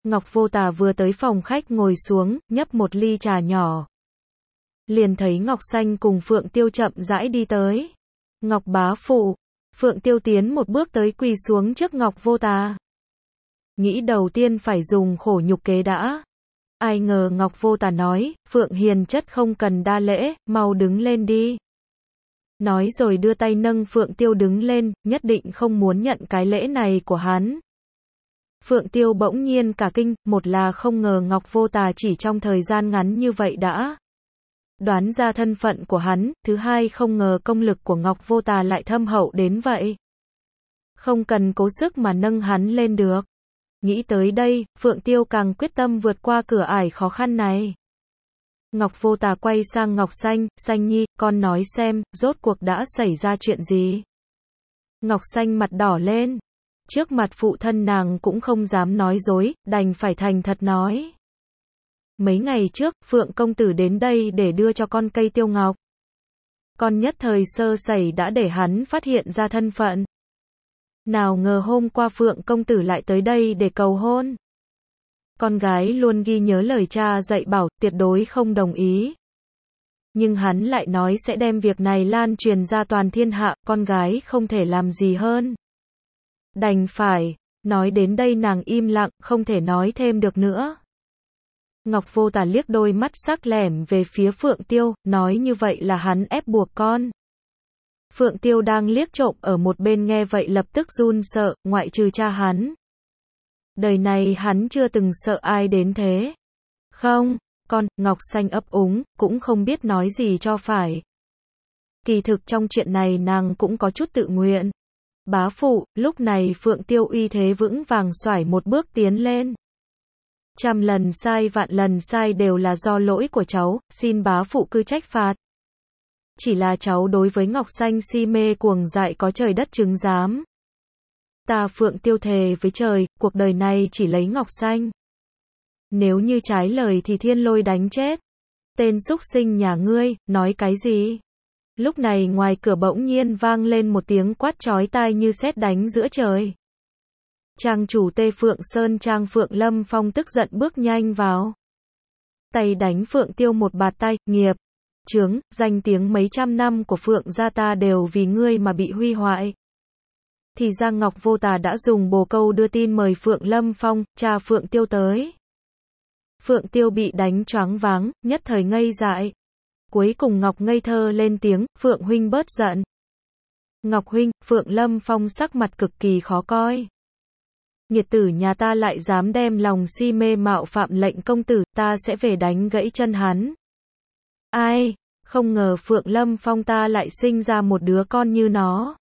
Ngọc Vô Tà vừa tới phòng khách ngồi xuống, nhấp một ly trà nhỏ. Liền thấy Ngọc Xanh cùng Phượng Tiêu chậm rãi đi tới. Ngọc bá phụ. Phượng Tiêu tiến một bước tới quỳ xuống trước Ngọc Vô Tà. Nghĩ đầu tiên phải dùng khổ nhục kế đã. Ai ngờ Ngọc Vô Tà nói, Phượng hiền chất không cần đa lễ, mau đứng lên đi. Nói rồi đưa tay nâng Phượng Tiêu đứng lên, nhất định không muốn nhận cái lễ này của hắn. Phượng Tiêu bỗng nhiên cả kinh, một là không ngờ Ngọc Vô Tà chỉ trong thời gian ngắn như vậy đã đoán ra thân phận của hắn, thứ hai không ngờ công lực của Ngọc Vô Tà lại thâm hậu đến vậy. Không cần cố sức mà nâng hắn lên được. Nghĩ tới đây, Phượng Tiêu càng quyết tâm vượt qua cửa ải khó khăn này. Ngọc Vô Tà quay sang Ngọc Xanh, Xanh nhi, con nói xem, rốt cuộc đã xảy ra chuyện gì? Ngọc Xanh mặt đỏ lên. Trước mặt phụ thân nàng cũng không dám nói dối, đành phải thành thật nói. Mấy ngày trước, Phượng công tử đến đây để đưa cho con cây tiêu ngọc. Con nhất thời sơ sẩy đã để hắn phát hiện ra thân phận. Nào ngờ hôm qua Phượng công tử lại tới đây để cầu hôn. Con gái luôn ghi nhớ lời cha dạy bảo, tuyệt đối không đồng ý. Nhưng hắn lại nói sẽ đem việc này lan truyền ra toàn thiên hạ, con gái không thể làm gì hơn. Đành phải, nói đến đây nàng im lặng, không thể nói thêm được nữa. Ngọc Vô Tà liếc đôi mắt sắc lẻm về phía Phượng Tiêu, nói như vậy là hắn ép buộc con. Phượng Tiêu đang liếc trộm ở một bên nghe vậy lập tức run sợ, ngoại trừ cha hắn. Đời này hắn chưa từng sợ ai đến thế. Không, con, Ngọc Xanh ấp úng, cũng không biết nói gì cho phải. Kỳ thực trong chuyện này nàng cũng có chút tự nguyện. Bá phụ, lúc này Phượng Tiêu uy thế vững vàng xoải một bước tiến lên. Trăm lần sai vạn lần sai đều là do lỗi của cháu, xin bá phụ cứ trách phạt. Chỉ là cháu đối với Ngọc Xanh si mê cuồng dại có trời đất chứng giám. Ta Phượng Tiêu thề với trời, cuộc đời này chỉ lấy Ngọc Xanh. Nếu như trái lời thì thiên lôi đánh chết. Tên súc sinh nhà ngươi, nói cái gì? Lúc này ngoài cửa bỗng nhiên vang lên một tiếng quát chói tai như sét đánh giữa trời. Trang chủ Tê Phượng Sơn Trang Phượng Lâm Phong tức giận bước nhanh vào. Tay đánh Phượng Tiêu một bạt tay, nghiệp, chướng, danh tiếng mấy trăm năm của Phượng gia ta đều vì ngươi mà bị huy hoại. Thì ra Ngọc Vô Tà đã dùng bồ câu đưa tin mời Phượng Lâm Phong, cha Phượng Tiêu tới. Phượng Tiêu bị đánh choáng váng, nhất thời ngây dại. Cuối cùng Ngọc ngây thơ lên tiếng, Phượng huynh bớt giận. Ngọc huynh, Phượng Lâm Phong sắc mặt cực kỳ khó coi. Nghiệt tử nhà ta lại dám đem lòng si mê mạo phạm lệnh công tử, ta sẽ về đánh gãy chân hắn. Ai, không ngờ Phượng Lâm Phong ta lại sinh ra một đứa con như nó.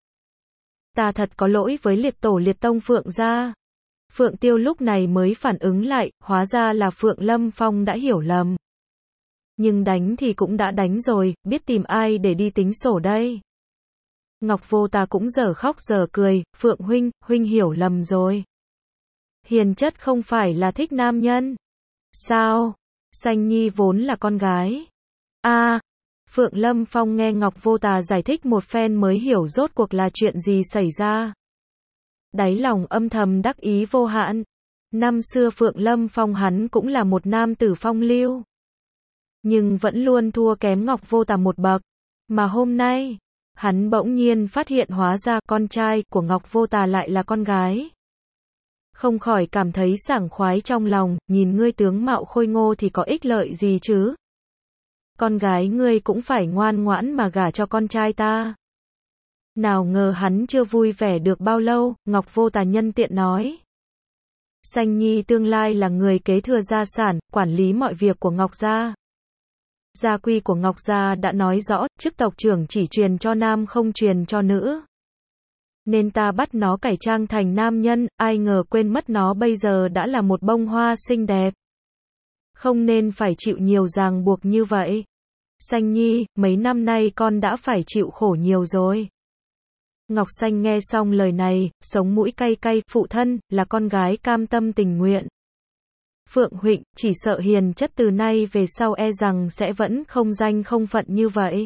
Ta thật có lỗi với liệt tổ liệt tông Phượng gia. Phượng Tiêu lúc này mới phản ứng lại, hóa ra là Phượng Lâm Phong đã hiểu lầm. Nhưng đánh thì cũng đã đánh rồi, biết tìm ai để đi tính sổ đây. Ngọc Vô Tà cũng dở khóc dở cười, Phượng huynh hiểu lầm rồi. Hiền chất không phải là thích nam nhân. Sao? Xanh nhi vốn là con gái. Phượng Lâm Phong nghe Ngọc Vô Tà giải thích một phen mới hiểu rốt cuộc là chuyện gì xảy ra. Đáy lòng âm thầm đắc ý vô hạn. Năm xưa Phượng Lâm Phong hắn cũng là một nam tử phong lưu. Nhưng vẫn luôn thua kém Ngọc Vô Tà một bậc. Mà hôm nay, hắn bỗng nhiên phát hiện hóa ra con trai của Ngọc Vô Tà lại là con gái. Không khỏi cảm thấy sảng khoái trong lòng, nhìn ngươi tướng mạo khôi ngô thì có ích lợi gì chứ? Con gái ngươi cũng phải ngoan ngoãn mà gả cho con trai ta. Nào ngờ hắn chưa vui vẻ được bao lâu, Ngọc Vô Tà nhân tiện nói. Xanh nhi tương lai là người kế thừa gia sản, quản lý mọi việc của Ngọc gia. Gia quy của Ngọc gia đã nói rõ, chức tộc trưởng chỉ truyền cho nam không truyền cho nữ. Nên ta bắt nó cải trang thành nam nhân, ai ngờ quên mất nó bây giờ đã là một bông hoa xinh đẹp. Không nên phải chịu nhiều ràng buộc như vậy. Xanh nhi, mấy năm nay con đã phải chịu khổ nhiều rồi. Ngọc Xanh nghe xong lời này, sống mũi cay cay, phụ thân, là con gái cam tâm tình nguyện. Phượng huynh, chỉ sợ hiền chất từ nay về sau e rằng sẽ vẫn không danh không phận như vậy.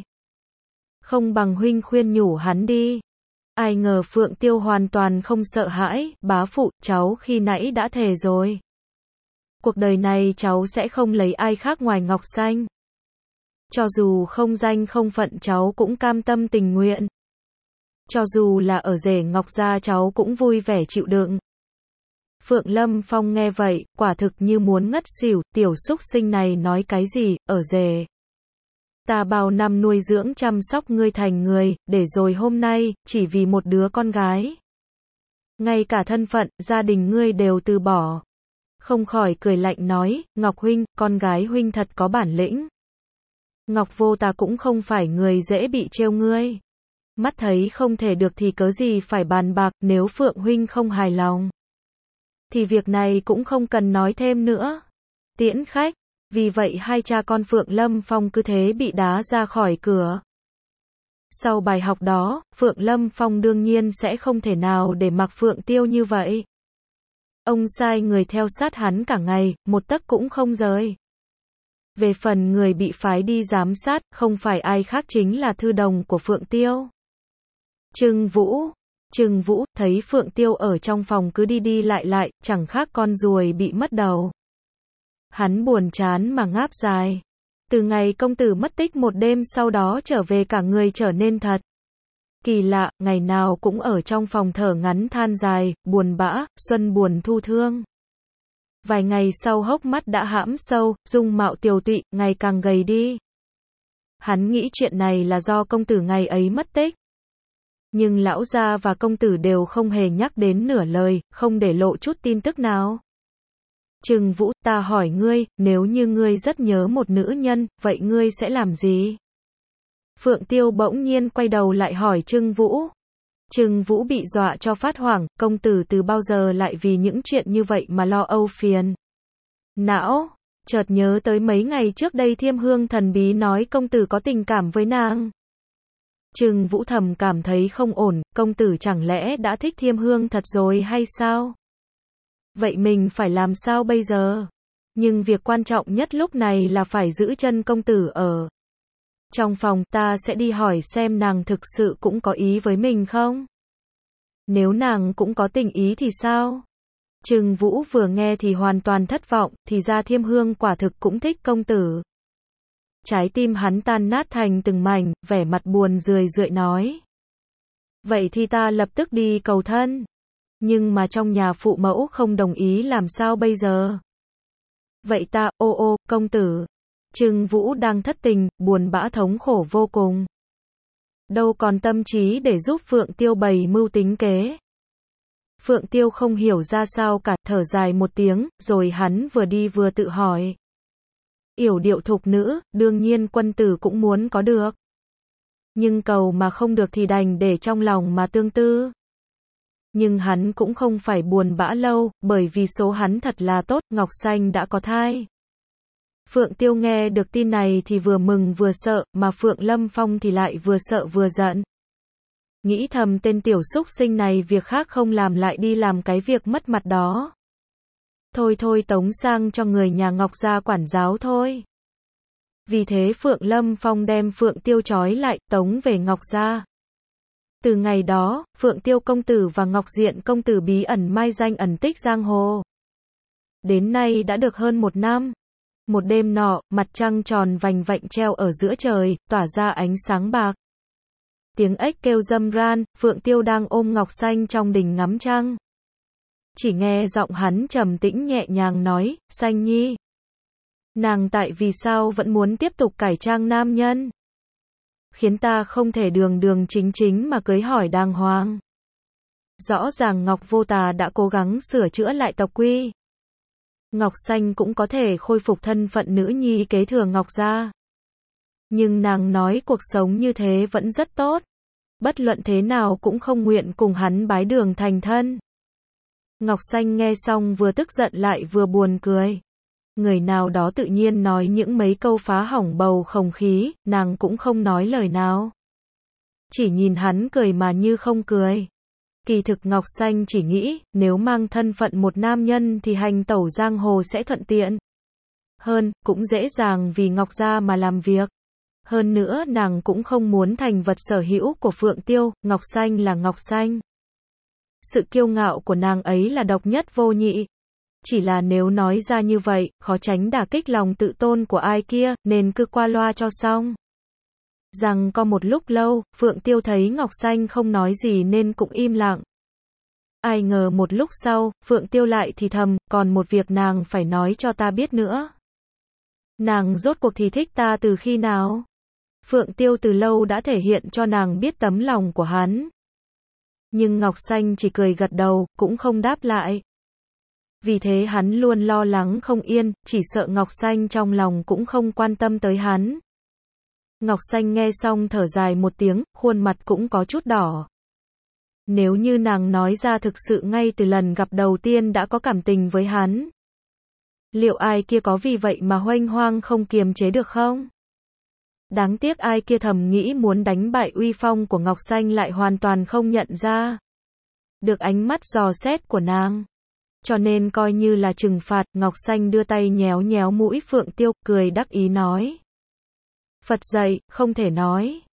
Không bằng huynh khuyên nhủ hắn đi. Ai ngờ Phượng Tiêu hoàn toàn không sợ hãi, bá phụ, cháu khi nãy đã thề rồi. Cuộc đời này cháu sẽ không lấy ai khác ngoài Ngọc Xanh. Cho dù không danh không phận cháu cũng cam tâm tình nguyện. Cho dù là ở rể Ngọc gia cháu cũng vui vẻ chịu đựng. Phượng Lâm Phong nghe vậy, quả thực như muốn ngất xỉu, tiểu súc sinh này nói cái gì, ở rể. Ta bao năm nuôi dưỡng chăm sóc ngươi thành người, để rồi hôm nay, chỉ vì một đứa con gái. Ngay cả thân phận, gia đình ngươi đều từ bỏ. Không khỏi cười lạnh nói, Ngọc huynh, con gái huynh thật có bản lĩnh. Ngọc vô ta cũng không phải người dễ bị trêu ngươi. Mắt thấy không thể được thì cớ gì phải bàn bạc, nếu Phượng huynh không hài lòng. Thì việc này cũng không cần nói thêm nữa. Tiễn khách, vì vậy hai cha con Phượng Lâm Phong cứ thế bị đá ra khỏi cửa. Sau bài học đó, Phượng Lâm Phong đương nhiên sẽ không thể nào để mặc Phượng Tiêu như vậy. Ông sai người theo sát hắn cả ngày, một tấc cũng không rời. Về phần người bị phái đi giám sát, không phải ai khác chính là thư đồng của Phượng Tiêu. Trừng Vũ, thấy Phượng Tiêu ở trong phòng cứ đi đi lại, chẳng khác con ruồi bị mất đầu. Hắn buồn chán mà ngáp dài. Từ ngày công tử mất tích một đêm sau đó trở về cả người trở nên thật kỳ lạ, ngày nào cũng ở trong phòng thở ngắn than dài, buồn bã, xuân buồn thu thương. Vài ngày sau hốc mắt đã hãm sâu, dung mạo tiều tụy, ngày càng gầy đi. Hắn nghĩ chuyện này là do công tử ngày ấy mất tích. Nhưng lão gia và công tử đều không hề nhắc đến nửa lời, không để lộ chút tin tức nào. Trừng Vũ, ta hỏi ngươi, nếu như ngươi rất nhớ một nữ nhân, vậy ngươi sẽ làm gì? Phượng Tiêu bỗng nhiên quay đầu lại hỏi Trừng Vũ. Trừng Vũ bị dọa cho phát hoảng, công tử từ bao giờ lại vì những chuyện như vậy mà lo âu phiền não, chợt nhớ tới mấy ngày trước đây Thiêm Hương thần bí nói công tử có tình cảm với nàng. Trừng Vũ thầm cảm thấy không ổn, công tử chẳng lẽ đã thích Thiêm Hương thật rồi hay sao? Vậy mình phải làm sao bây giờ? Nhưng việc quan trọng nhất lúc này là phải giữ chân công tử ở trong phòng, ta sẽ đi hỏi xem nàng thực sự cũng có ý với mình không? Nếu nàng cũng có tình ý thì sao? Trừng Vũ vừa nghe thì hoàn toàn thất vọng, thì ra Thiêm Hương quả thực cũng thích công tử. Trái tim hắn tan nát thành từng mảnh, vẻ mặt buồn rười rượi nói. Vậy thì ta lập tức đi cầu thân. Nhưng mà trong nhà phụ mẫu không đồng ý làm sao bây giờ? Vậy ta, công tử. Trừng Vũ đang thất tình, buồn bã thống khổ vô cùng. Đâu còn tâm trí để giúp Phượng Tiêu bày mưu tính kế. Phượng Tiêu không hiểu ra sao cả, thở dài một tiếng, rồi hắn vừa đi vừa tự hỏi. Yểu điệu thục nữ, đương nhiên quân tử cũng muốn có được. Nhưng cầu mà không được thì đành để trong lòng mà tương tư. Nhưng hắn cũng không phải buồn bã lâu, bởi vì số hắn thật là tốt, Ngọc Xanh đã có thai. Phượng Tiêu nghe được tin này thì vừa mừng vừa sợ, mà Phượng Lâm Phong thì lại vừa sợ vừa giận. Nghĩ thầm tên tiểu súc sinh này việc khác không làm lại đi làm cái việc mất mặt đó. Thôi tống sang cho người nhà Ngọc gia quản giáo thôi. Vì thế Phượng Lâm Phong đem Phượng Tiêu trói lại, tống về Ngọc gia. Từ ngày đó, Phượng Tiêu công tử và Ngọc Diện công tử bí ẩn mai danh ẩn tích giang hồ. Đến nay đã được hơn một năm. Một đêm nọ, mặt trăng tròn vành vạnh treo ở giữa trời, tỏa ra ánh sáng bạc. Tiếng ếch kêu râm ran, Phượng Tiêu đang ôm Ngọc Xanh trong đình ngắm trăng. Chỉ nghe giọng hắn trầm tĩnh nhẹ nhàng nói, Xanh nhi. Nàng tại vì sao vẫn muốn tiếp tục cải trang nam nhân? Khiến ta không thể đường chính mà cưới hỏi đàng hoàng. Rõ ràng Ngọc Vô Tà đã cố gắng sửa chữa lại tộc quy. Ngọc Xanh cũng có thể khôi phục thân phận nữ nhi kế thừa Ngọc gia. Nhưng nàng nói cuộc sống như thế vẫn rất tốt. Bất luận thế nào cũng không nguyện cùng hắn bái đường thành thân. Ngọc Xanh nghe xong vừa tức giận lại vừa buồn cười. Người nào đó tự nhiên nói những mấy câu phá hỏng bầu không khí, nàng cũng không nói lời nào. Chỉ nhìn hắn cười mà như không cười. Kỳ thực Ngọc Xanh chỉ nghĩ, nếu mang thân phận một nam nhân thì hành tẩu giang hồ sẽ thuận tiện hơn, cũng dễ dàng vì Ngọc gia mà làm việc. Hơn nữa nàng cũng không muốn thành vật sở hữu của Phượng Tiêu, Ngọc Xanh là Ngọc Xanh. Sự kiêu ngạo của nàng ấy là độc nhất vô nhị. Chỉ là nếu nói ra như vậy, khó tránh đả kích lòng tự tôn của ai kia, nên cứ qua loa cho xong. Rằng có một lúc lâu, Phượng Tiêu thấy Ngọc Xanh không nói gì nên cũng im lặng. Ai ngờ một lúc sau, Phượng Tiêu lại thì thầm, còn một việc nàng phải nói cho ta biết nữa. Nàng rốt cuộc thì thích ta từ khi nào? Phượng Tiêu từ lâu đã thể hiện cho nàng biết tấm lòng của hắn. Nhưng Ngọc Xanh chỉ cười gật đầu, cũng không đáp lại. Vì thế hắn luôn lo lắng không yên, chỉ sợ Ngọc Xanh trong lòng cũng không quan tâm tới hắn. Ngọc Xanh nghe xong thở dài một tiếng, khuôn mặt cũng có chút đỏ. Nếu như nàng nói ra thực sự ngay từ lần gặp đầu tiên đã có cảm tình với hắn, liệu ai kia có vì vậy mà huênh hoang không kiềm chế được không? Đáng tiếc ai kia thầm nghĩ muốn đánh bại uy phong của Ngọc Xanh lại hoàn toàn không nhận ra được ánh mắt dò xét của nàng. Cho nên coi như là trừng phạt, Ngọc Xanh đưa tay nhéo nhéo mũi Phượng Tiêu, cười đắc ý nói. Phật dạy, không thể nói.